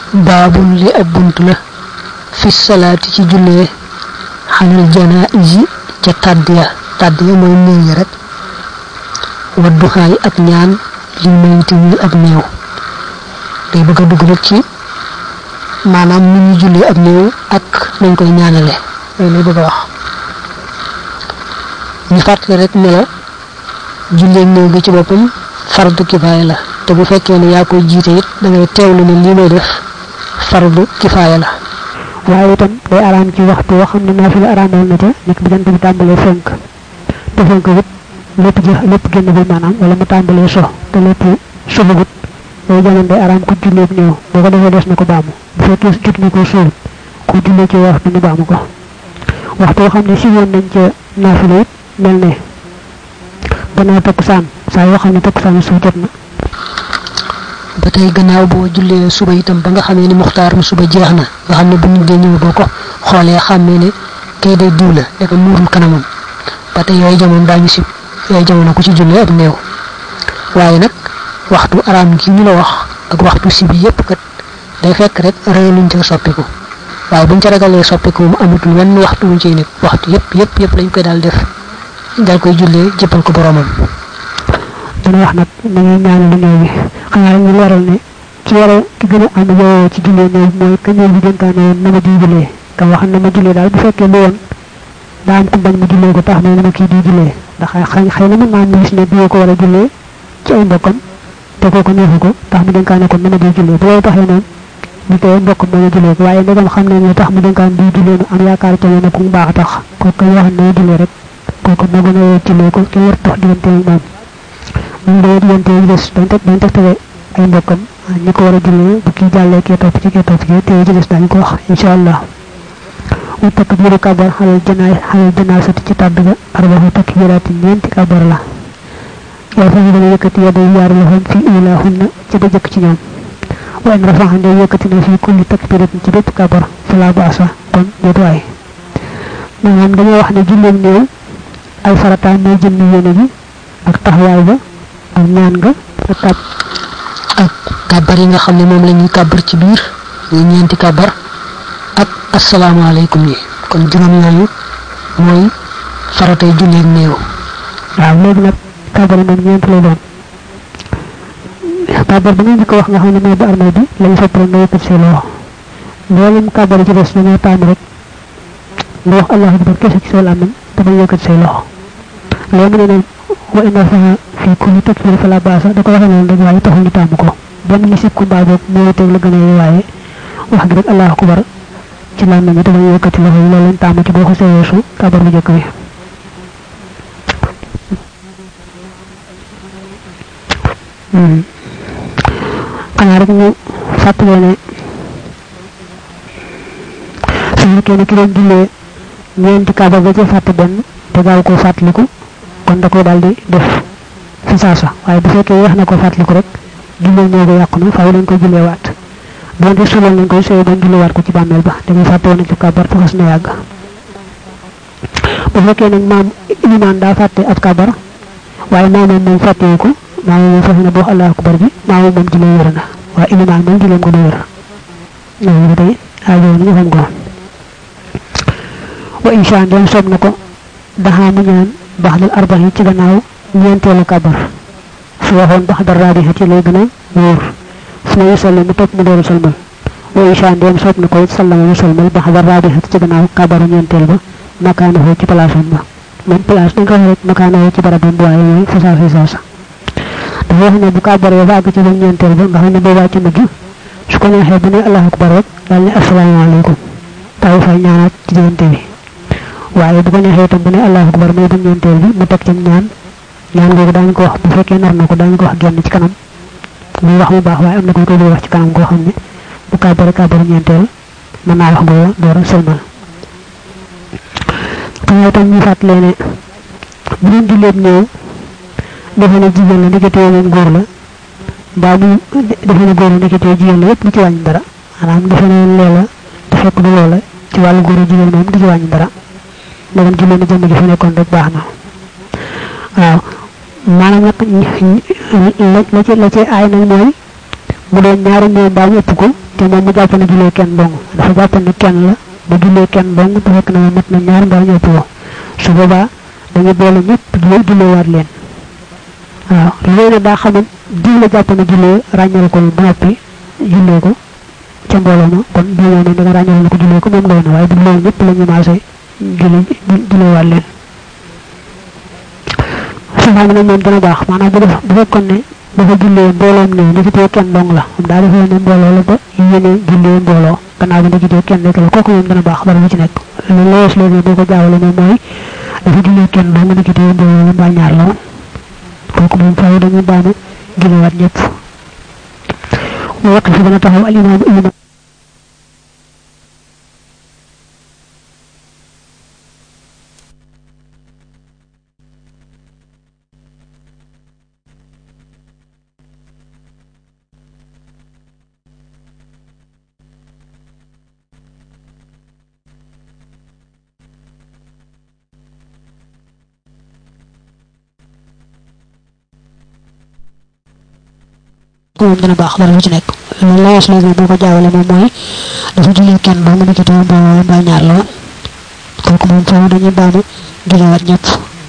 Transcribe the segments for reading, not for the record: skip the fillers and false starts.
babun li ab buntu la fi salati ci julle hanal janaizi ca tadiya moy neñi rek waddu xay ak ñaan li meyti ni ak neew day bëgg dugg rek ci manam ni ñu julle ak neew ak nañ koy ñaanale lay bëgg wax ñu fàttali rek ne la julle neew gi ci boppam fardu kifaya la te bu fekkee ne yaa koy jiite it da ngay teewlu ne lii may def fardu kifaya la waaye itam day araam ci waxtu woo xam ne naafila araamal na ca nekk bi jant bi tàmbalee fenk te fenk it lépp génn bi maanaam wala mu tàmbalee so te lépp subugut day jamono day araam ku julleeg ñëw boo ko defee des na ko baamu bu fekkee jot na ko suul ku jullee ci waxtu ñu baamu ko waxtu woo xam ne si woon nañ ca naafila it mel ne gannaaw takkusaan saa yoo xam ne takkusaan su jot na ba tey gannaaw boo jullee suba itam ba nga xamee ni muxtaaram suba jeex na nga xam ne bu ñu dee ñëw boo ko xoolee xàmmee ne kay day diw la dafa muurul kanamam ba tey yooyu jamono daañu sib yooyu jamono ku ci jullee ak néew waaye nag waxtu araam gi ñu la wax ak waxtu sib yépp kat day fekk rek ragaluñ ca soppiku waaye buñ ca ragalee soppiku mu amatul wenn waxtu wuñ ciy nekk waxtu yépp lañ koy daal def dal koy jullee jëppal ko boromam dana wax nag nañu ñaan lu néew bi xanaa ñu leeral ne ci wara ki gën a am yow ci jullee néew mooy ka ñëw bi dénkaane na ma di jullee ka wax na ma jullee daal bu fekkee lu woon daa am ku bañ ma jullee ko tax na kii di jullee ndax xëy na mën naa mu gis ne bii ko war a jullee ci ay mbokkam te kooku neexu ko tax mu dénkaane ko na ma di jullee bu loolu taxee noonu ñu tey mbokkam mën a jullee ko waaye ndegam xam ne tax mu dénkaan di jullee am yaakaar ca ne ku baax tax kooku wax na jullee rek kooku na gën a jullee ko ki war tax diggante moom ñu do diggante yi des dañ teg tege ay mbokkam ñi ko war a jullee bu kii jàllee kee topp ci te ci des dañ ko wax insha allah wa takbiru kabar halal janaasati ci tàdd ga arbaxu takbiraati ñeenti kabar la yaa fa ñu dana yëkkati ya day yaar loxoom fi ilahunna ci ba jëkk ci ñoom wa in rafaxande yëkkati na fi kulli takbiratin ci bépp kabar fala baasa kon jotuwaay maanaam dañoo wax ne julleeg néew ay farataam mooy jëmmi yéene gi ak taxawaay ba ak ñaan nga ak kabar yi nga xam ne moom la ñuy kabar ci biir ñu ñeenti kabar ak assalamu alaykum yi kon juróom yooyu mooy faratay julleeg néew waaw léegi nag kabar moom ñeent lay doon kabar ba ngeen ko wax nga xam ne mooy bu armée bi lañu sopp rek nga yëkkat say loxo mboolem kabar ci des dañoo tàmm rek nga wax allahu akbar kese ci say làmmiñ te bañ yëkkat say loxo loolu ne wa inna fi kulli takbir fala basa da ko waxe non rek waye taxul ñu tam ko ben ni sip ku ba bok mo tek la gëna waye wax gi rek allahu akbar ci la ñu dafa yëkati loxo yi loolu tam ci boko sey yesu kabar bu jëk wi xana rek ñu fatale ne suñu kenn ki doon jullee ñeenti kabar ba ci fàtte benn te gaaw ko fàttaliku kon da koy daldi def fi saasa waaye bu fekkee wax na ko fàttaliku rek jullee ñoo ko yàqu na faaw dañ ko jullee waat donte sulal nañ koy sey bañ jullee waat ko ci bàmmeel ba dañuy fàtte woon ci kabar te xas na yàgg bu fekkee nag maam ilimaan daa fàtte ab kabar waaye maamam moom fàttewu ko maamam moom fexe na boo allahu akbar bi maamam moom jullee wér na waaye ilimaan moom jullee ko du wér loolu tey aajo ñu xam ko wa insha Allah sob nako daha mu ñaan baxdal arbahi ci gannaaw ñentelu kabar su waxon baxdal rabiha ci lay gëna wóor su ñu sallamu top mu doon salmal wa insha Allah sob nako sallamu salmal baxdal rabiha ci gannaaw kabar ñentel ba makana ho ci place ba même place dañ ko rek makana ho ci barabam bu waye moy fa sa da wax ne bu kabar ya ba ci ñentel ba nga xamne bo wacc mujj su ko neexee bu ne allahu akbar rek dal ni assalamu alaykum taw fa ñaanat ci digënté bi waye bu ko neexee tam bu ne allahu akbar moy bu ñentel bi mu tek ci ñaan googu dañ ko wax bu fekkee nar na ko dañ ko wax genn ci kanam muy wax mu baax waaye am na ko koy wax ci kanam koo xam ne bu kabar ñentel mën naa wax booba door a sëlmal xanaa tam ñu fàttale ne bu ñu julleeb néew defe ne jigéen la ndeketee moom góor la mbaa mu defe ne góor la ndeketee jigéen la yépp lu ci wàññi dara maanaam defe ne loola te fekk du loola ci wàllu góor jigéen moom du ci wàññi dara ndegam jullee na jëmm ji fa nekkoon rek baax na waaw maanaam nag la ci aay nag mooy bu doon ñaari néew mbaa ñu ëpp ko te moom mu jàpp ne jullee kenn dong dafa jàpp ne kenn la ba jullee kenn dong te fekk na mat na ñaar mbaa ñëpp woo su boobaa dañu boole ñëpp jullee waat leen waaw loolu daa xamul diw la jàpp ne jullee ràññal ko ba noppi jullee ko ca mbooloo ma kon diw ne da nga ràññal na ko jullee ko moom doy na waaye bu loolu ñëpp la ñu maasee jullee waat leen suñu ne moom dana baax maanaam bu fekkoon ne dafa jullee mbooloom ne ndeketee kenn dong la moom daa defee ne mbooloo la ba yéene jullee mbooloo gannaaw bi ndeketee kenn rek la kooku moom dana baax dara lu ci nekk lu lees léegi boo ko jaawale moom mooy dafa jullee kenn dong ndeketee mbooloo la mbaa ñaar la woon kooku moom faaw dañuy baanu jullewaat ñëpp mu waqi fi dana taxaw alimaam imaam moom dana baax dara lu ci nekk loolu la yees léegi boo ko jaawale moom mooy dafa jullee kenn ba mu nekk te mbooloo mbaa ñaar la woon kooku moom faaw dañuy baamu jullewaat ñëpp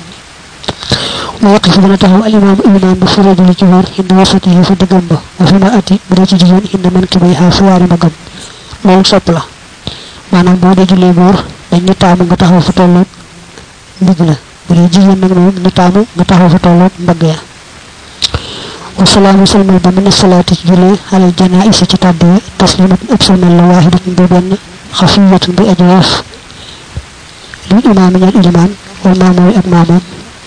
mu waqi fi dana taxaw alimaam imaam ba fi rajuli ci wóor indi wasati yi fa dëggam ba wa fi ma ati bu dee ci jigéen indi man ki bay xaar fu waari mbagam loolu sopp la maanaam boo dee jullee góor dañ ni taamu nga taxaw fa tolloog ndigg la bu dee jigéen nag moom ni taamu nga taxaw fa tolloog mbagg ya والسلام سلم من الصلاة جلي على الجنائز تتابع تسليمة أبسل من واحدة ببن خفية بأجواف للإمام من الإمام والمامور الإمام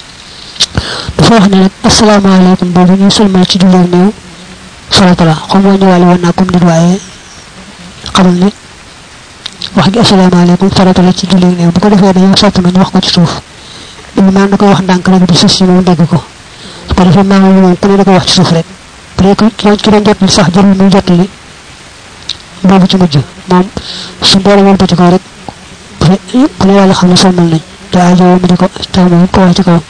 دفوحنا لك السلام عليكم بولي سلم تجلي النيو صلاة الله قم ونوالي وناكم ندوائي قبل لي وحق السلام عليكم صلاة الله تجلي النيو بكل فيه ديو صوت من وقت تشوف الإمام نكو وحن دانك لك بسيسي من دقيقو ko defé ma ngi ñoom ku ne da ko wax ci suuf rek pré ko ci doon jot sax jël mu jot li bobu ci mujj mom su boole won ci ko rek ku ne yalla xamna somal nañ da aajo mu diko tamu ko wax ci ko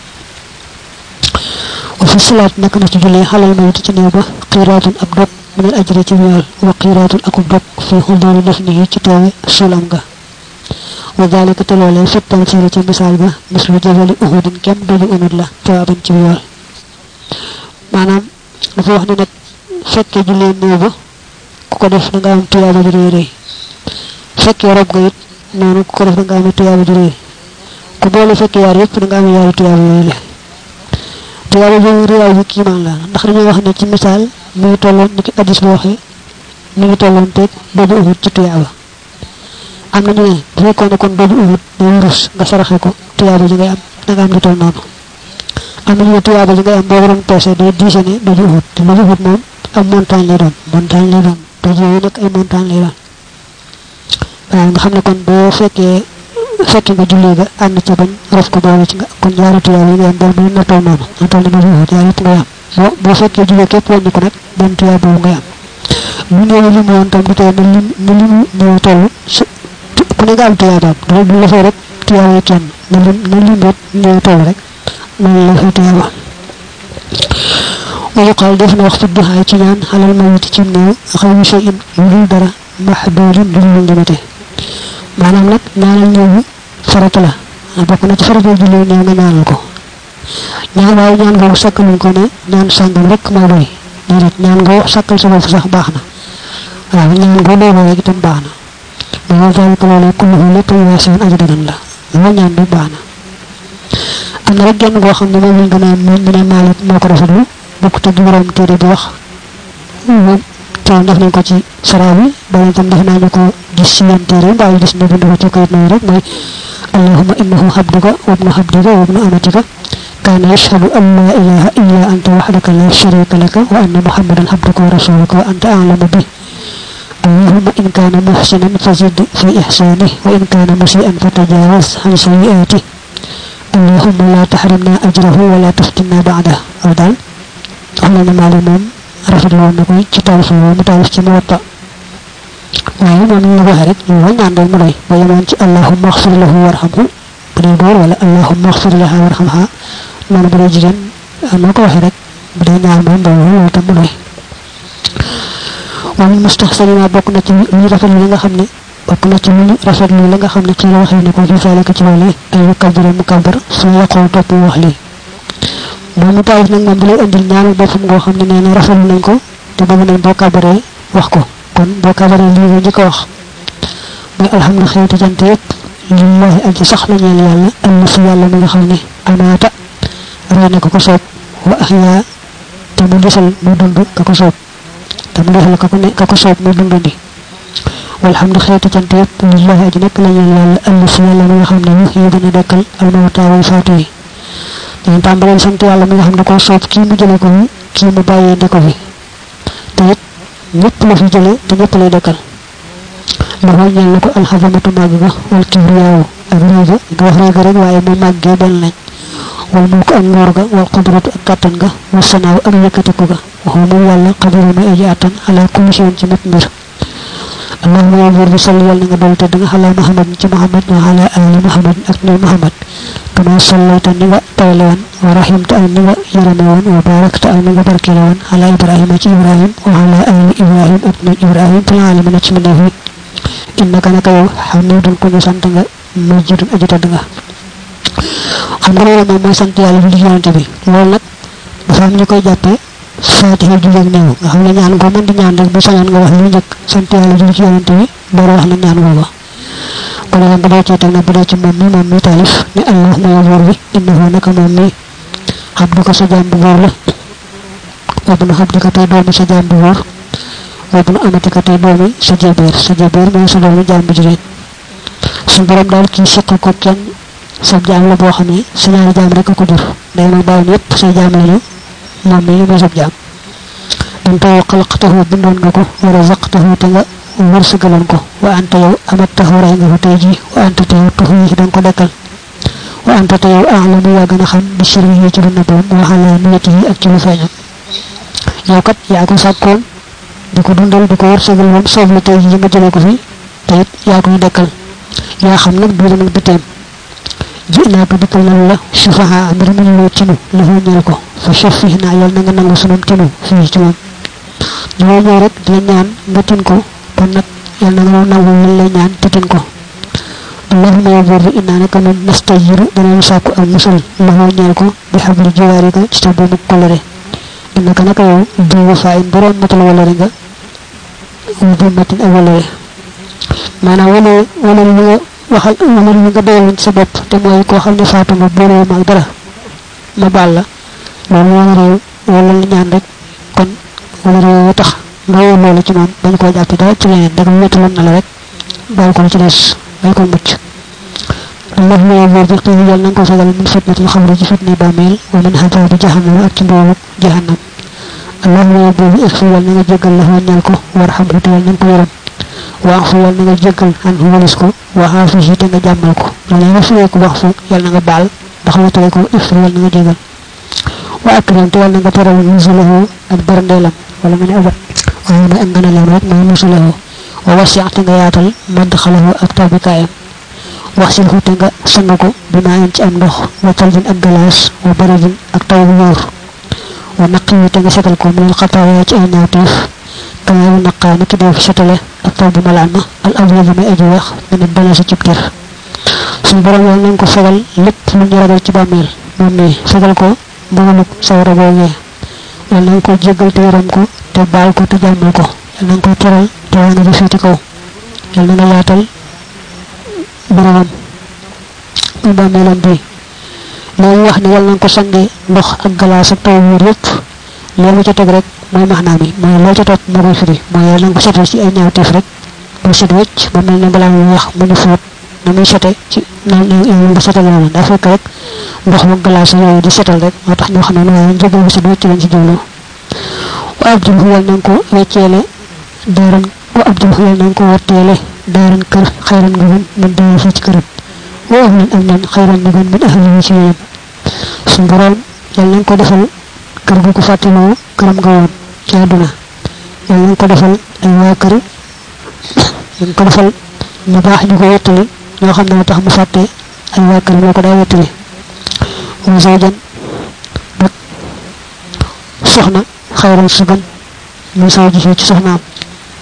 wa fi salat nak na ci julé halal ma ci neew ba qiratun ab dok min al ajri ci yool wa qiratun akub dok fi khudar dafni ci tawe sulam ga wa dalika talole fatam ci misal ba mislu jabal uhud kam doli umud la tawaban ci yool manam dafa wax ni nak fekke julé neew ba ku ko def nga am tiyaba ju reey fekke rob ga it nonu ku ko def nga am tiyaba ju reey ku boole fekke yar yépp nga am yar tiyaba yoy la tiyaba ju reey yu ki man la ndax dañu wax ni ci misal mi tolon ni ki hadith bo waxe mi tolon tek bobu uhud ci tiyaba am na ñu ne bu ko ne kon bobu uhud day rus nga saraxé ko tiyaba ju ngay am nga am lu tol nonu amul ñu tuyaaba ji nga am bo waron passé do diisene do juhut te lo juhut mom am montagne lay doon te ji nak ay montagne lay doon waaw nga xamne kon bo fekke nga julli ga and ci bañ raf ko boole ci nga kon ñaari tuyaaba yi am bo mu na taw noonu na taw li ma juhut yaa yëpp nga am bo fekke julli képp wàññi ko nag benn tuyaaba nga am mu ñëw li mu woon tam du tey ni li mu toll ku ne nga am tuyaaba do la fay rek tuyaaba kenn na li mu toll rek من الله تعالى ويقال دفن وقت الدعاء تنان على الموت تنو خير شيء يقول درا محدود دلول دمته معنى لك نال نيو فرط لا بokna ci farata julli ne nga ñaanal ko ñaan way ñaan nga sakal ko ne ñaan sangam rek mo doy dedet ñaan nga sakal sa bopp sax baxna waaw ñaan nga do rek itam baxna mo dal ko la ko lepp wasion aja dagan la mo ñaan du baxna amna rek genn go xamne mo ñu gëna mu ne malik moko rafetlu bokku te du borom téré bi wax taw def nañ ko ci sarawi ba tam def nañ ko gis ci ñen téré ba gis na bindu ci kayit noy rek moy allahumma innahu abduka wa ibnu abdika wa ibnu amatika kana yashhadu an la ilaha illa anta wahdaka la sharika laka wa anna muhammadan abduka wa rasuluka wa anta a'lamu bi اللهم إن كان محسنا فزد في إحسانه وإن كان مسيئا فتجاوز عن سيئاته اللهم لا تحرمنا أجره ولا تفتنا بعده أو دال أهلنا معلومون رفض الله نقول تتعرف ومتعرف تموطأ ويوم من الظهرك يوم عند المرأي ويوم اللهم اغفر له وارحمه بنيبور ولا اللهم اغفر لها وارحمها من برجل أنك وحرك بدين عالمون دوه وتمره wal mustahsanina bokk na ci ñu rafet li nga xamne bokk na ci ñu rafet li nga xamne ci la waxe ne ko fi faale ko ci lolé ay kabira mu kabar su yaqul top wax li bo mu tawif nak mom dalay andil ñaanal bopum go xamne neena rafet nañ ko te bëgg nañ bo kabaré wax ko kon bo kabaré li nga jëk wax moy alhamdulillah xewti jante yépp lillahi aji sax la ñeel yalla am fi yalla mi nga xamne amata rayna ko ko sopp wa ahya te mu defal mu dund ka ko sopp te mu defal ka ko sopp mu dundandi walhamdu xeetu cant yépp lillahi aji nekk la ñeel yàlla àll si yàlla mi nga xam ne yi dana dekkal almawta way faatu yi dañu tàmbaleen sant yàlla mi nga xam ne ko sopp kii mu jële ko fi kii mu bàyyee de ko fi te it ñëpp la fi jële te ñëpp lay dekkal la xool ñeel na ko alxazamatu màgg ga wal kibriyaawu ak réy ga du wax réy ga rek waaye mu màggee benn lañ wal mulku ak nguur ga wal qudratu ak kàttan ga wal sanaaw ak yëkkatiku ga waxoo moom yàlla qadiru ma aji attan ala kulli shay'in ci mépp mbir اللهم يا رب صل يالنا nga dol te nga xala muhammad ci muhammad wa ala ali muhammad ak ni muhammad kama sallaita ni nga tawlewan wa rahimta ni nga yaramewan wa barakta ni nga barkelewan ala ibrahim ci ibrahim wa ala ali ibrahim ak ni ibrahim fil alamin ci minahi innaka naka yow hamidun ko ñu sant nga majidun aji tad nga xam nga loolu moom mooy sant yàlla bi yonante bi loolu nag dafa am ñu koy jàppee fatiha ju ak neew nga xam ne ñaan go mën di ñaan rek bu sañoon nga wax lu njëkk sant yàlla ju ci yonante bi door wax na ñaan googa ko la nga do ci teg na bu dee ci moom mi taalif ne allahumma ya wor bi innahu naka moom mi abdu ko sa jaam bu wor la wabnu abdu ka tay doomi sa jaam bu wor wabnu amati ka tay doomi sa jabeer mooy sa doomi jaam bu jigéen sun borom daal kii seq ko kenn sa jaam la boo xam ne sa ñaari jaam rek ko jur day ma bàyyi yépp sa jaam lañu moom mi mo sab jaam dum taw xalaqtahu bindon nga ko wa razaqtahu te nga wërsëgaloon ko wa anta yow amattahu ray nga ko tey ji wa anta taw tuhu yi dang ko dekkal wa anta taw a'lamu ya gëna xam bi sirri yi ci lu nëbboon wa ala niyati yi ak ci lu feeñam yow kat yaa ko sàkkoon di ko dundal di ko wërsëgal moom soob la tey ji nga jële ko fi te it yaa koy dekkal yaa xam nag biiram ak biteem jina ko dikal na la shufaha amir min lo tinu la ho ñal ko fa shafihna yal na nga nangu sunum tinu fi ci mom ñoo ñoo rek di ñaan nga tin ko kon nak yal na nga nangu ñu lay ñaan te tin ko allahumma ya rabbi inna naka min nastajiru dana sàkku ak musul la ho ñal ko bi habli jiwarika ci tabu mu kolere innaka naka yow du fa'in borom matal wala nga bu matin awale mana wala waxal wala nga doyal sa bopp te mooy koo xam ne faatu ma boole ma dara ma baal la loolu wala réew wala ñaan rek kon wala réew tax ndaw loolu ci moom bañ koo jàpp dara ci leneen da nga wétaloon na la rek baal ko ci des bay ko mucc Allah ya wadi qiyal yal nang ko fegal min fitnatul khamri ci fitni bamel wa min hadabi jahannam ak ci mboolu jahannam Allah ya wadi ikhfi yal nga jégal la ñal ko warhamhu te yal nang ko yaram waaxu yal nga jégal an walis ko wa hafihi te nga jàmmal ko la nga fiye ko wax fu yal nga baal ndax la tawé ko ifri yal nga jégal wa akram te yal nga teral musulahu ak barndelam wala nga ne abat waaye ma ngana lam rek moy musulahu wa wasi'ta nga yaatal madkhalahu ak tabikaayam waxsil hu te nga sang ko bima en ci am ndox wa taljin ak galas wa baradin ak taw bu wor wa naqi te nga setal ko min khataaya ci ay nawtif kama naqani ki def setale ak taw bu malama al awwal ma aji wax min balasi ci ter sun borom yal nang ko fegal lepp lu ñu ragal ci bammel mom ni fegal ko mbugaluk sawra boge yal nang ko jéggal te yaram ko te baal ko te jàmmal ko yal nang ko teral te wana di féti kaw yal na yaatal borom bammelam bi lay wax ni yal nang ko sangé ndox ak glace ak taw wor yépp lolu ci teg rek moy maxna mi moy lo ci top mo koy firi moy yal nang ko sétal ci ay ñaawtif rek bu sét wécc ba melni bala ñu wax mu ñu fot na muy sété ci na ñu sétal la da fekk rek ndox mu glace yoy di sétal rek motax ñu xamé way jëgël bu sét wécc lañ ci jëlu wa abdul huwal nang ko wéccélé daran wa abdul huwal nang ko wéccélé daran kër xayran nga min daw fi ci kërëm wa ahlan amnan xayran nga min ahli ci yeen sun borom yal nañ ko defal kër gu ko fatino kërëm nga won ci aduna yal nañ ko defal ay wa kër ñu ko defal ñu baax ñu ko wéttali ñoo xam ne tax mu faté ay wa kër ñoo ko da wéttali wa zawjan soxna xayran sugan mu sawji ci soxnaam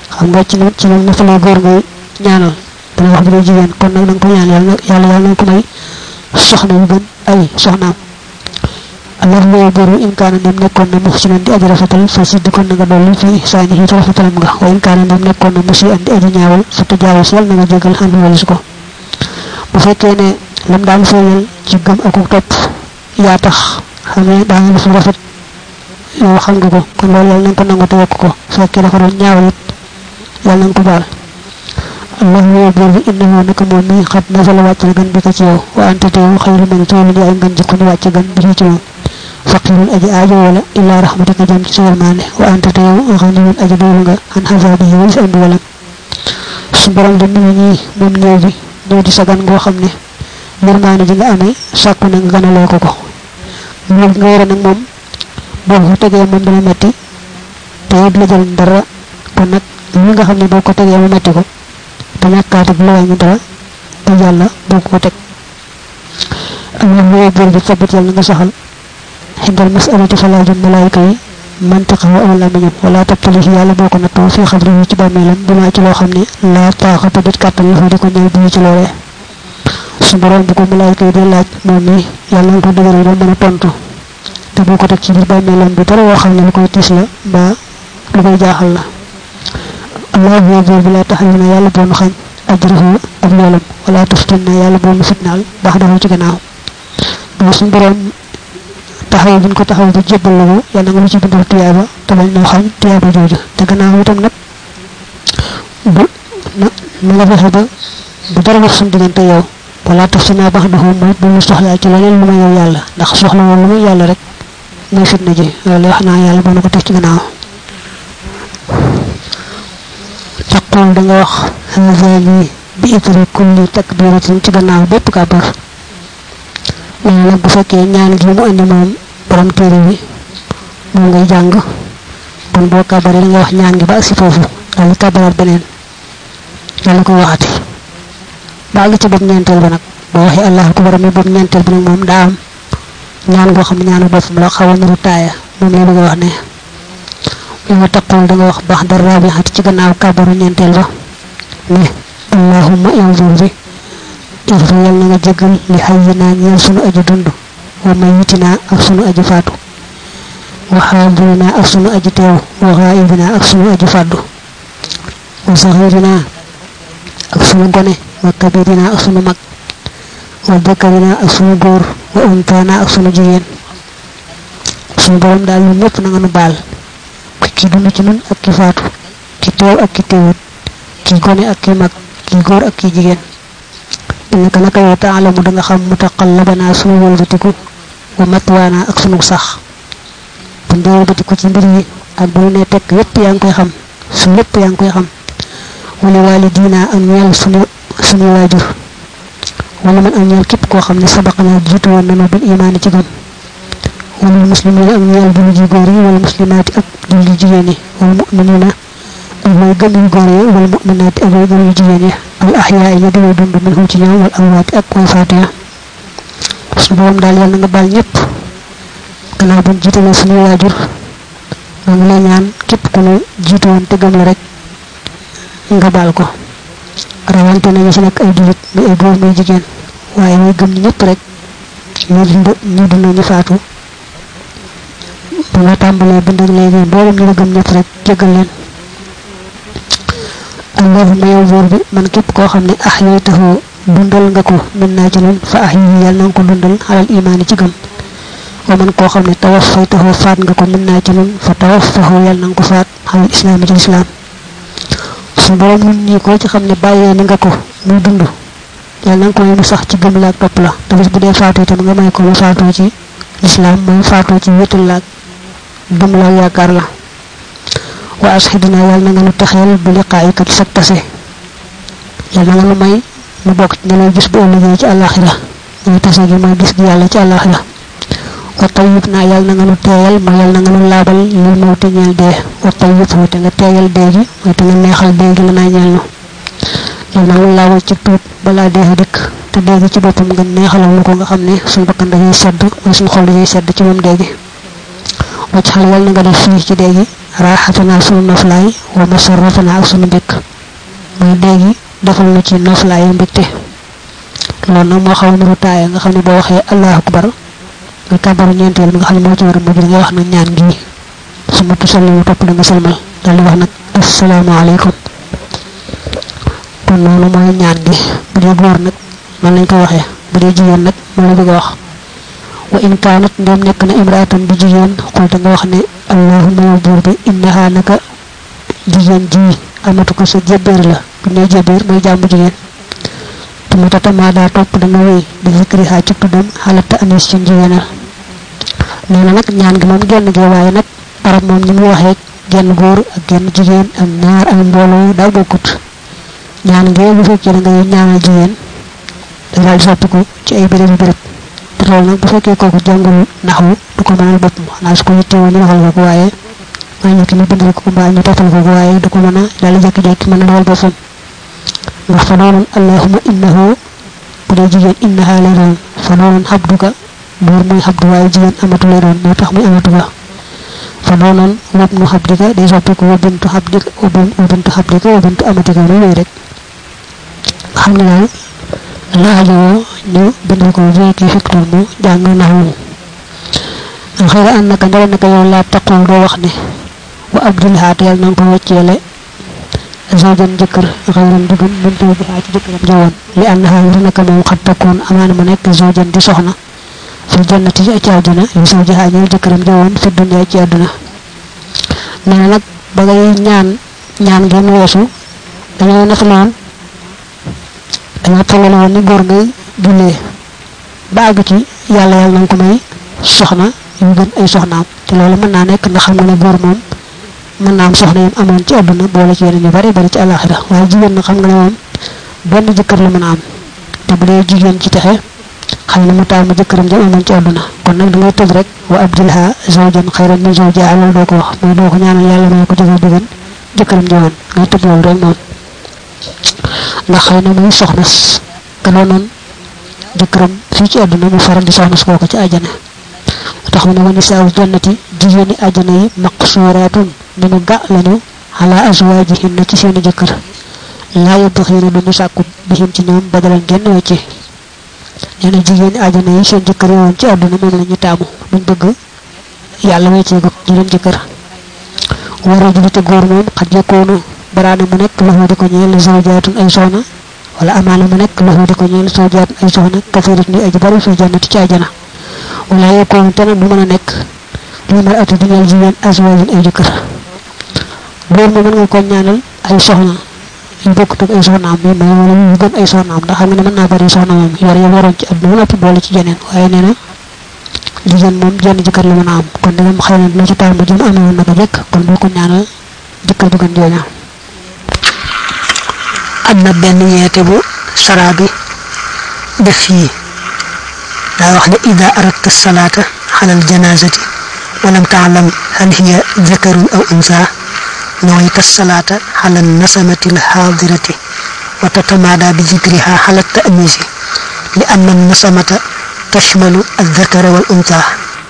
xam nga ci ñu na fa la góor ngay ñaanal da wax bu jigéen kon nag nang ko ñaan yàlla nang ko may soxna yu gën ay soxnaam Allah mo góor in kaana dem nekkoon na muhsinan di aji rafetal fa sidd kon nga dolli fi ihsaani ci rafetalam nga wa in kaana dem nekkoon na musi andi aji ñaawal fa tajaawus yàlla na nga jégal xam walis ko bu fekkee ne lam daan feeñal ci gëm ak topp yaa tax xam ne daa nga fi rafet yow xam nga ko kon loolu yàlla nañ ko nangu te wokk ko fekkee dafa doon ñaawal it yàlla nañ ko baal Allah mo góor bi innahu naka moom mi xat nazala wàcc na gën bi ko ci yow wa anta teew xayru man toolu di ay ngën jikko ni wàcc gën bi ci moom faqirul aji aajo wala illa rahmatika jam ci yermane wa anta teew ghaniyun aji doolu nga an hazabihi wa fi andi walam su borom de mi ñi moom ñew bi ñoo di sagan go xamne yermane ji nga amé sakku na nga ganale ko ko ñu nga wara nak mom bo ko tege mom dana metti te la jël dara kon nak li nga xamne boko tege mu metti ko te ñakkaate bu la ñu dara te yalla boko tek Allah mo bor bi sabat yalla nga saxal hindal mas'alati falaju malaika yi mantaqa wa awla min wala tabtali yalla boko natto fi xabri ci bamelam bima ci lo xamne la taaxata dit katal yu di ko ñew bi ci lolé su borom bu ko malaika yi di laaj mom ni yalla ko dëgëral do mëna tontu te boko tek ci bir bamelam bi dara wo xamne lu koy tiss la ba lu koy jaaxal la Allah mo bor bi la taxalina yalla bo xañ ajruhu ak yolam wala tuftinna yalla bo mu fitnal bax dafa ci gannaaw do sun borom taxaw buñ ko taxaw bu jébbal la yalla nga lu ci bindal tiyaba te bañ no xam tiyaba joju te gannaaw itam nak bu na la waxe ba bu dara wax sun digante yow wala tafsina bax dafa mo bu ñu soxla ci leneen lu ma yow yalla ndax soxla won lu ma yalla rek mo fitna ji loolu wax na yalla bo nako tek ci gannaaw taqul da nga wax hazali bi itri kulli takbiratin ci gannaaw bepp kabar wala bu fekke ñaan gi mu andi mom borom téré bi mo ngay jang kon bo kabaré nga wax ñaan gi ba ci fofu dal kabarat benen dal ko waxati ba nga ci bopp ñentel ba nak bo waxe allah akbar mi bopp ñentel bi nak mom da am ñaan go xam ñaanu bopp la xawal na taaya mom la bëgg wax ne wa taqul da nga wax bax dar rabihat ci gannaaw kabaru ñentel ba ne allahumma yawzuri ighfir yalla nga jegal li hayyina ñeel sunu aji dundu wa mayitina ak sunu aji faatu wa hadirina ak sunu aji teew wa ghaibina ak sunu aji faddu wa saghirina ak sunu gone wa kabirina ak sunu mag wa dhakarina ak sunu góor wa untana ak sunu jigéen sunu borom daal ñu ñëpp na nga nu baal ki dund ci nun ak ki faatu ki teew ak ki teewut ki gone ak ki mag ki góor ak ki jigéen innaka naka yow taalamu da nga xam mutaqallabana sunu wëlbatiku wa matwana ak sunu sax bu ndee wëlbatiku ci mbir yi ak bu ne tek yépp yaa ngi koy xam su lépp yaa ngi koy xam wala walidina ak ñeel sunu waajur wala man ak ñeel képp koo xam ne sabaqana jiitu woon nanu bil imaani ci gëm wala muslimina ak ñeel julli ji góor yi wala muslimaati ak julli jigéen yi wala mu'minina ak way gëm yu góor yi wala mu'minaati ak way gëm yu jigéen yi al ahyaa yi di dund min ci ñoom wal amwaati ak way faatiya su borom daal yàlla nga baal ñëpp gannaaw buñ jiitalee suñu waajur maa ngi lay ñaan képp ku nu jiitu woon te gëm la rek nga baal ko rawante nañu si nekk ay julit muy ay góor muy jigéen waaye way gëm ñëpp rek ñu dund ñu faatu bu nga tàmbalee bind ak léegi mboolem ñu la gëm ñëpp rek jéggal leen allahumma yow buur bi man képp koo xam ne ahyaytahu dundal nga ko min naa ci nun fa ahyi yàlla na ko dundal alal imaani ci gëm wa man koo xam ne tawaffaytahu faat nga ko min naa ci nun fa tawaffahu yàlla na ko faat alal islaami ci islam su borom ñun ñi ko ci xam ne bàyyee ni nga ko muy dund yàlla na ko mu sax ci gëm la ak topp la te bis bu dee faatu itam nga may ko mu faatoo ci islam mooy faatoo ci wétul la gëm la yaakaar la wa ashhadna yàlla na nga nu taxeel bu liqaayika ci sak tase yàlla na nga nu may mu bokk ci ñalay gis bu ëllëgee ci àllaaxira ñu tase gi mooy gis gi yàlla ci àllaaxira wa tayyibna yàlla na nga nu teeyal ma yàlla na nga nu laabal li mawte ñeel dee wa tayyibhu te nga teeyal dee gi mooy te nga neexal dee gi la naa ñeel nu yàlla na nga laabal ci tuut balaa dee dikk te dee gi ci boppam nga neexalal nu ko nga xam ne suñ bakkan dañuy sedd mooy suñ xol dañuy sedd ci moom dee gi wacc xal yàlla na nga def fii ci dee gi raaxatana sunu noflaay wa masarratana ak sunu mbekk mooy léegi defal na ci noflaay mbekte loolu nag moo xaw niru taaya nga xam ne boo waxee allahu akbar nga kàbbaru ñeenteel bi nga xam ne moo ci war a mujj nga wax nag ñaan gi su ma tusallimu topp la nga salmal dal di wax nag assalaamu alaykum kon loolu mooy ñaan gi bu dee góor nag man lañ ko waxee bu dee jigéen nag moom la bëgg a wax wa in kaanat ndem nekk na imraatan bi jigéen xulta nga wax ne allahumma yow buur bi innaha naka jigéen ji amatu ko sa jébéer la bu ne jébéer mooy jàmbu jigéen te mu tatamaa daa topp da nga wéy di zikriha ci tuddam xalatta anis ci jigéenal nee na nag ñaan gi moom genn gi waaye nag arab moom ni mu waxee genn góor ak genn jigéen ak ñaar ak mbooloo daa bokkut ñaan ngee bu fekkee da ngay ñaanal jigéen da daal di soppiku ci ay béréb béréb te loolu nag bu fekkee kooku jàngul naxwu du ko mënal boppam xanaa su ko yittewoo ñu waxal ko waaye maa ñu ki ñu bindal ko mbaa ñu toppal ko waaye du ko mën a daal di jékki-jékki mën a dawal boppam ndax fa noonu allahumma innahu bu dee jigéen innaha lay doon fa noonu xabduka buur muy xabdu waaye jigéen amatu lay doon moo tax muy amatu ba fa noonu wabnu xabdika day soppiku wa bintu xabdika wa bintu xabdika wa bintu amatika lu wéy rek xam ne daal laajoo ñu bindal ko véki fiktul mu jàng naxwu xëy na naka ndara naka yow laa taqul doo wax ne wa abdul haat yàlla na nga ko wecceele zawjan jëkkër xayran dudun min taw bi ci jëkkëram jawoon li annaha ngir naka moom xat takkoon amaana mu nekk zawjan di soxna fil jannati ci àdduna li zawjiha ñeel jëkkëram jawoon fi dunya ci àdduna nee na nag ba ngay ñaan ngeen weesu dañoo nafaloon dañoo tolal woon ni góor ngay jullee ba àgg ci yàlla na nga ko may soxna yu gën ay soxnaam te loolu mën naa nekk ndax xam nga ne góor moom mën naa am soxna yam amoon ci àdduna boole ci yeneen yu bari bari ci àllaaxira waaye jigéen na xam nga ne moom benn jëkkër la mën a am te bu dee jigéen ci texe xam ne mu taamu jëkkëram jam amoon ci àdduna kon nag da ngay tëj rek wa abdilha zawjan xayran min zawjiha loolu doo ko wax mooy doo ko ñaanal yàlla may ko jëkkër bu gën jëkkëram jamoon ngay tëj loolu rek moom ndax xëy na muy soxna ka doonoon jëkkëram fii ci àdduna mu faral di soxna kooku ci àjjana tax mu ne wa nisaa'ul jannati jigéeni àjjana yi maqsuuraatun ni mu ga lañu ala azwaajihinna ci seeni jëkkër laa yabxiina duñu sàkku bihim ci ñoom badalan genn wecce nee na jigéeni àjjana yi seen jëkkër yowoon ci àdduna moom la ñu taamu duñ bëgg yàlla weccee ko ñu leen jëkkër war a julite góor moom xat yakkoonu baraana mu nekk loxo di ko ñeel zawjaatun ay soxna wala amaana mu nekk loxo di ko ñeel zawjaatun ay soxna kafirat ni aji bari fi jannati ci àjjana wala yakkoonu te nag du mën a nekk li mar atu di ñeel jigéen azwaajun ay jëkkër góor moom mën nga ko ñaanal ay soxna yu bokkut ak ay soxnaam yi mais wala yu gën ay soxnaam ndax xam nga ne mën naa bari soxna moom yor ya waroon ci àdduna noppi boole ci jeneen waaye nee na jigéen moom jenn jëkkër la mën a am kon dina xëy na dina ci taal ba jëm amee woon na ko jëkk kon boo ko ñaanal jëkkër ju gën jooña am na benn yeete bu sara bi def fii daa wax ne ida aradta salaata xalal janazati walam taalam hal hiya zakarun aw unsa نويت الصلاة على النسمة الحاضرة وتتمادى بذكرها على التأميز لأن النسمة تشمل الذكر والأنثى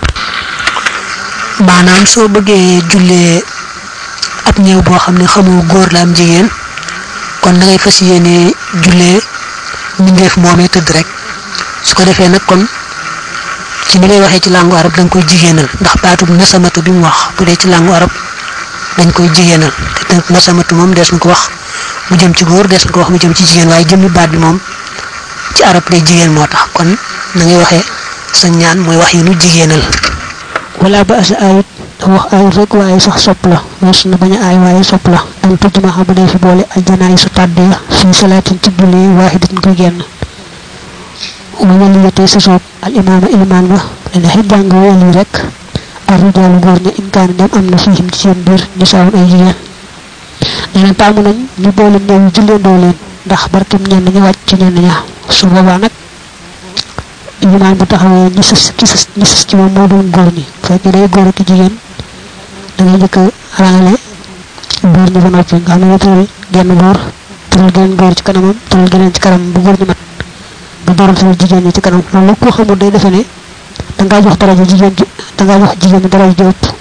maanaam soo bëggee jullee ab ñeew boo xam ne xamoo góor la am jigéen kon da ngay fas yéene jullee mbindeef moomee tëdd rek su ko defee nag kon ci ni ngay waxee ci langue arab da nga koy jigéenal ndax baatub nasamatu bi mu wax bu dee ci langue arab dañ koy jigéenal te nasamatu moom des na ko wax mu jëm ci góor des na ko wax mu jëm ci jigéen waaye jëmmi baat bi moom ci arab lay jigéen moo tax kon na ngay waxee sa ñaan mooy wax yi nu jigéenal wala ba asa ayit wax ayit rek waaye sax sopp la mos na bañ a aay waaye sopp la an tujjuma xam dee fi boole aljanaay su tàddee fii salaatin ci julli waaxidatin koy génn mu waliyatee sa soob al imaama ilimaan ba dana xit jàng wali rek الرجال غورنا إن كان دم أمنا فيهم تسين بير نساء أي جيان نينا تامو نان ني بولé ñew julé dolen ndax barkem ñen ñi wacc ñen ña su baba nak iman bu taxawé ñi sess ci mom mo doon goor ñi fekk day goor ki jigen da ngay jëk rangale goor ñi ba noppi nga xam ne tëral genn goor tëral genn goor ci kanamam tëral geneen ci kanam bu goor ñi mat bu doon tëral jigéen ñi ci kanam loolu ko xamul day defé ne da nga jox dara jigéen ji da nga jox jigéen dara ji ëpp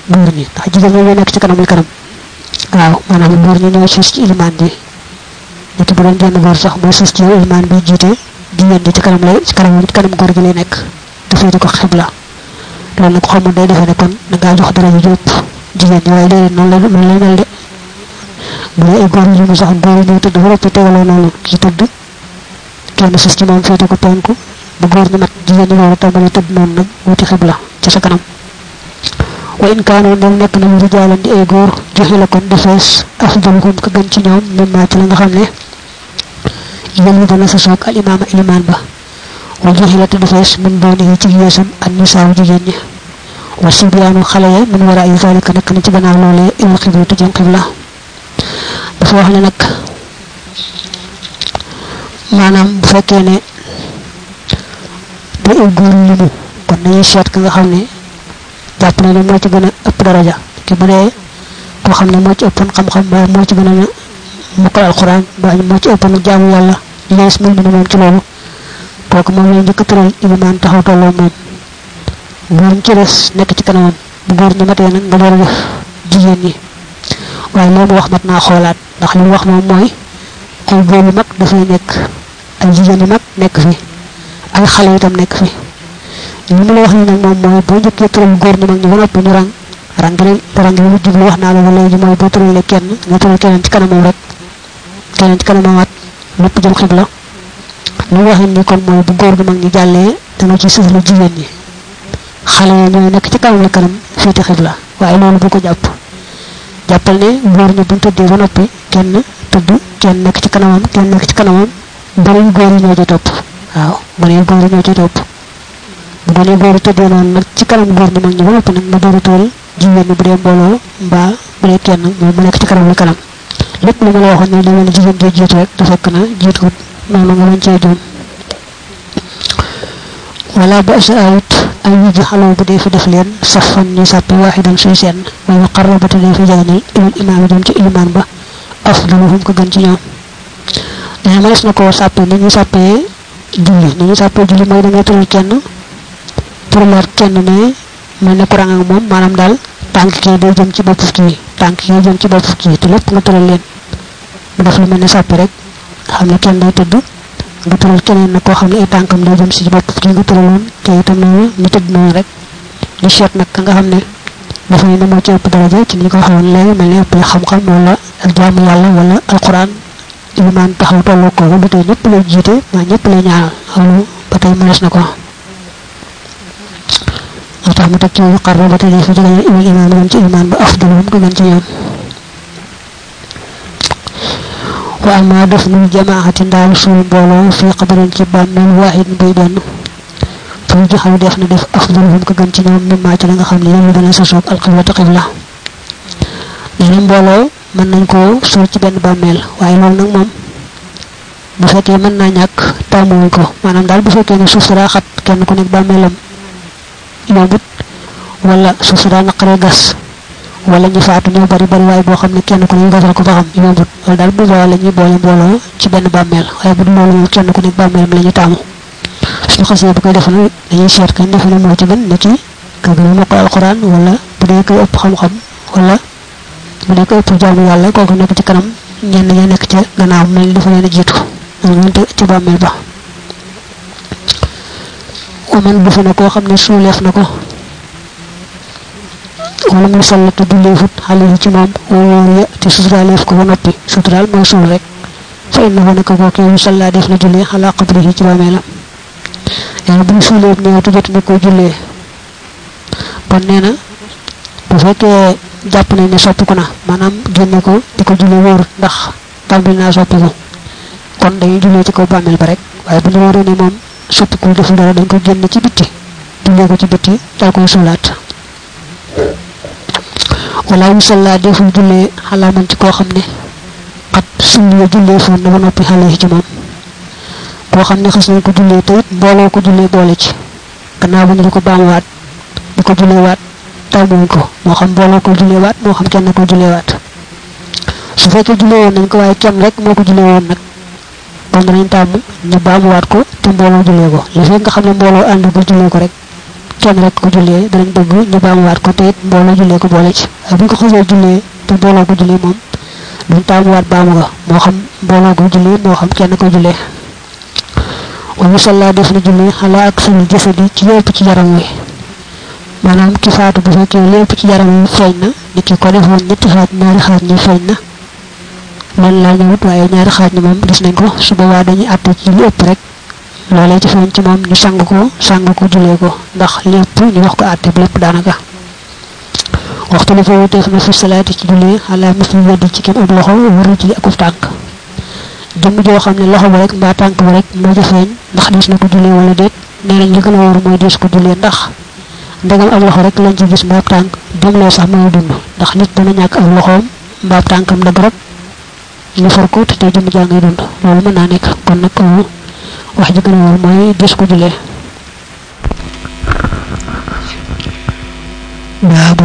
góor ñi ndax jigéen ñi ñoo nekk ci kanamul kanam waaw maanaam góor ñi ñoo sus ci ilimaan ji nit bu doon genn góor sax moo sus ci ilimaan bi jiite jigéen ji ci kanam lay ci kanam góor gi lay nekk dafay di ko xibla loolu nag xamul day defee ne kon da ngaa jox dara ju jóob jigéen ñi waaye léegi noonu lay mel de bu dee ay góor yu mu sax góor yi ñoo tëdd ba noppi tegaloo noonu ki tëdd kenn sus ci moom féete ko penku bu góor ñi mat jigéen ñi loolu tàmbali tëdd noonu nag wuti xibla ci sa kanam wa in kaanu ñoom nekk nañu rijaalan di ay góor joxe la kon defees afdaluhum ka gën ci ñoom mimma ci la nga xam ne yéen dana sa soog al imaama ilimaan ba wa joxe la te defees min dooni ci yeesam ak nisaaw jigéen ñi wa sibyaanu xale ya min wara ay zalika nekk na ci gannaaw loolee ilal xibla te jëm xibla dafa wax ne nag maanaam bu fekkee ne da ay góor limu kon dañuy seet ka nga xam ne jàpp ne moo ci gën a ëpp daraja ki bu dee koo xam ne moo ci ëppoon xam-xam mbaa moo ci gën a mukkal alxuraan mbaa moo ci ëppoon jaamu yàlla lees mel ni moom ci loolu kooku moom lay njëkk a tëral ilimaan taxaw tolloo moom góor ñi ci des nekk ci kanamam bu góor ñi matee nag nga door a def jigéen ñi waaye loolu wax mat naa xoolaat ndax li mu wax moom mooy ay góor yu mag dafay nekk ay jigéen yu mag nekk fi ay xale itam nekk fi li mu la wax ni nag moom mooy boo njëkkee tëral góor ñi mag ñi ba noppi ñu rang li mu jublu wax naa la ba léegi mooy boo tëralee kenn nga tëral keneen ci kanamam rek keneen ci kanamam waat lépp jëm xibla li mu wax ni kon mooy bu góor ñi mag ñi jàllee danga ci sëslu jigéen ñi xale yi ñooy nekk ci kanam la kanam féete xibla waaye loolu bu ko jàppal ne góor ñi buñ tëddee ba noppi kenn tëdd kenn nekk ci kanamam bari góor yi ñoo ci topp waaw bari góor yi ñoo ci topp bu doonee góor yi tëddee noonu nag ci kanam góor ñi mag ñi ba noppi nag nga door a tëral jigéen ñi bu dee mbooloo mbaa bu dee kenn moom mu nekk ci kanam la kanam lépp lu ma la waxoon ne li mel ne jigéen jee jiitu rek du fekk na jiituwut noonu nga bañ cee juum wala ba sa ayit ay wiji xaloo bu dee fi def leen safan ñu sàppi waaxidan suy seen way wa qarrabata dee fi jaganal ilal imaam jëm ci ilimaan ba afdaluhum ko gën ci ñoom dana mënees na koo sàppee ni ñu sàppee julli mooy da ngay tëral kenn pour leer kenn ne mel ne courant ak moom maanaam daal tànk kii day jëm ci bopp kii te lépp nga tëral leen mu def lu mel ne sàppi rek xam ne kenn day tëdd nga tëral keneen nag koo xam ne ay tànkam day jëm si bopp kii nga tëraloon te itam noonu ñu tëdd noonu rek ñu seet nag ka nga xam ne dafa ne moo ci ëpp daraja ci ni ko waxoon léegi mel ne ëpp xam-xam wala ak jaamu yàlla wala alquran ilimaan taxaw tolloo ko ba tey ñëpp lay jiite maa ñëpp lay ñaanal loolu ba tey mënees na ko moo tax mu teg ci xarra ba tey fi jege ilal imaam yam ci ilimaan ba afdaluhum ko gën ci ñoom wa amma dafnul jamaati ndaal suul mbooloo fi xabarin ci bàmmeel waahid buy benn fu joxaw def na def afdaluhum ko gën ci ñoom mimma ci la nga xam ne yéen dana sa soog alxibla te xibla nee na mbooloo mën nañ koo suul ci benn bàmmeel waaye loolu nag moom bu fekkee mën naa ñàkk tàmmuwuñ ko maanaam daal bu fekkee ne suuf si daa xat kenn ku nekk bàmmeelam yombut wala suuf si daa naqaree gas wala ñu faatu ñoo bari waaye boo xam ne kenn ku ne gasal ko ba xam yombut loolu daal bu boobaa la ñuy boole mbooloo ci benn bàmmeel waaye bu dul loolu moom kenn ku nekk bàmmeelam la ñu taamu suñu xasee bu koy def nag dañuy seet kañ defe ne moo ci gën ne ki ka gën a mokkal alxuraan wala bu dee koy ëpp xam-xam wala bu dee koy ëpp jaamu yàlla kooku nekk ci kanam ñenn ña nekk ca gannaaw mel ni dafa leen a jiitu noonu ci bàmmeel ba waman defe na koo xam ne suuleef na ko wala muy sall te dulleefut xale yi ci moom wóor ya te suturaaleef ko ba noppi suturaal mooy suul rek fa innahu naka kooku yow salla def na jullee xalaa qabrihi ci bàmmeelam nee bu ñu suulee néew te jot na koy jullee kon nee na bu fekkee jàpp nañ ne soppiku na maanaam génne ko di ko jullee wóor ndax tàmbali naa soppiku kon dañuy jullee ci kaw bàmmeel ba rek waaye bu ñu wóoree ne moom soppikul deful dara dañ ko génne ci bitti jullee ko ci bitti dal koy suulaat wala yu salla deful jullee xalaa man ci koo xam ne xat sulli jullee foon na ba noppi xale yi ci moom koo xam ne xas nañ ko jullee te it mbooloo ko jullee boole ci gannaaw bu ñu di ko baamuwaat di ko jullee waat tàmmuwuñ ko moo xam mbooloo ko jullee waat moo xam kenn ko jullee waat su fekkee jullee woon nañ ko waaye kenn rek moo ko jullee woon nag kon danañ tàmm ñu baamuwaat ko te mbooloo jullee ko li fekk nga xam ne mbooloo ànd ko jullee ko rek kenn rek ko jullee danañ bëgg ñu baamuwaat ko te it mbooloo jullee ko boole ci bu ko xasee jullee te mbooloo ko jullee moom duñ taamuwaat baamu nga moo xam mbooloo ko jullee moo xam kenn ko jullee wa musalla def na jullee ala ak sunu jëfadi ci yépp ci yaram wi maanaam ki faatu bu fekkee lépp ci yaram wi feeñ na ni ki ko defoon ñetti xaaj ñaari xaaj ñi feeñ na loolu laa ñëwut waaye ñaari xaaj ñi moom gis nañ ko su boobaa dañuy àtte ci lu ëpp rek loolee ci feeñ ci moom ñu sang ko jullee ko ndax lépp ñu wax ko àtte bi lépp daanaka waxtu li fa wuteef na fi salaati ci jullee ala misli weddi ci kem ab loxo waru ci akuf tànk jëmm joo xam ne loxo ba rek mbaa tànk ba rek moo ca feeñ ndax des na ko jullee wala déet nee nañ li gën a wóor mooy des ko jullee ndax ndegam ab loxo rek lañ ci gis mbaab tànk demloo sax mooy dund ndax nit dana ñàkk ab loxoom mbaab tànkam dagg rek ñu far ko te tey jëmm jaa ngay dund loolu mën naa nekk kon nag wax ji gën a wóor mooy des ko jullee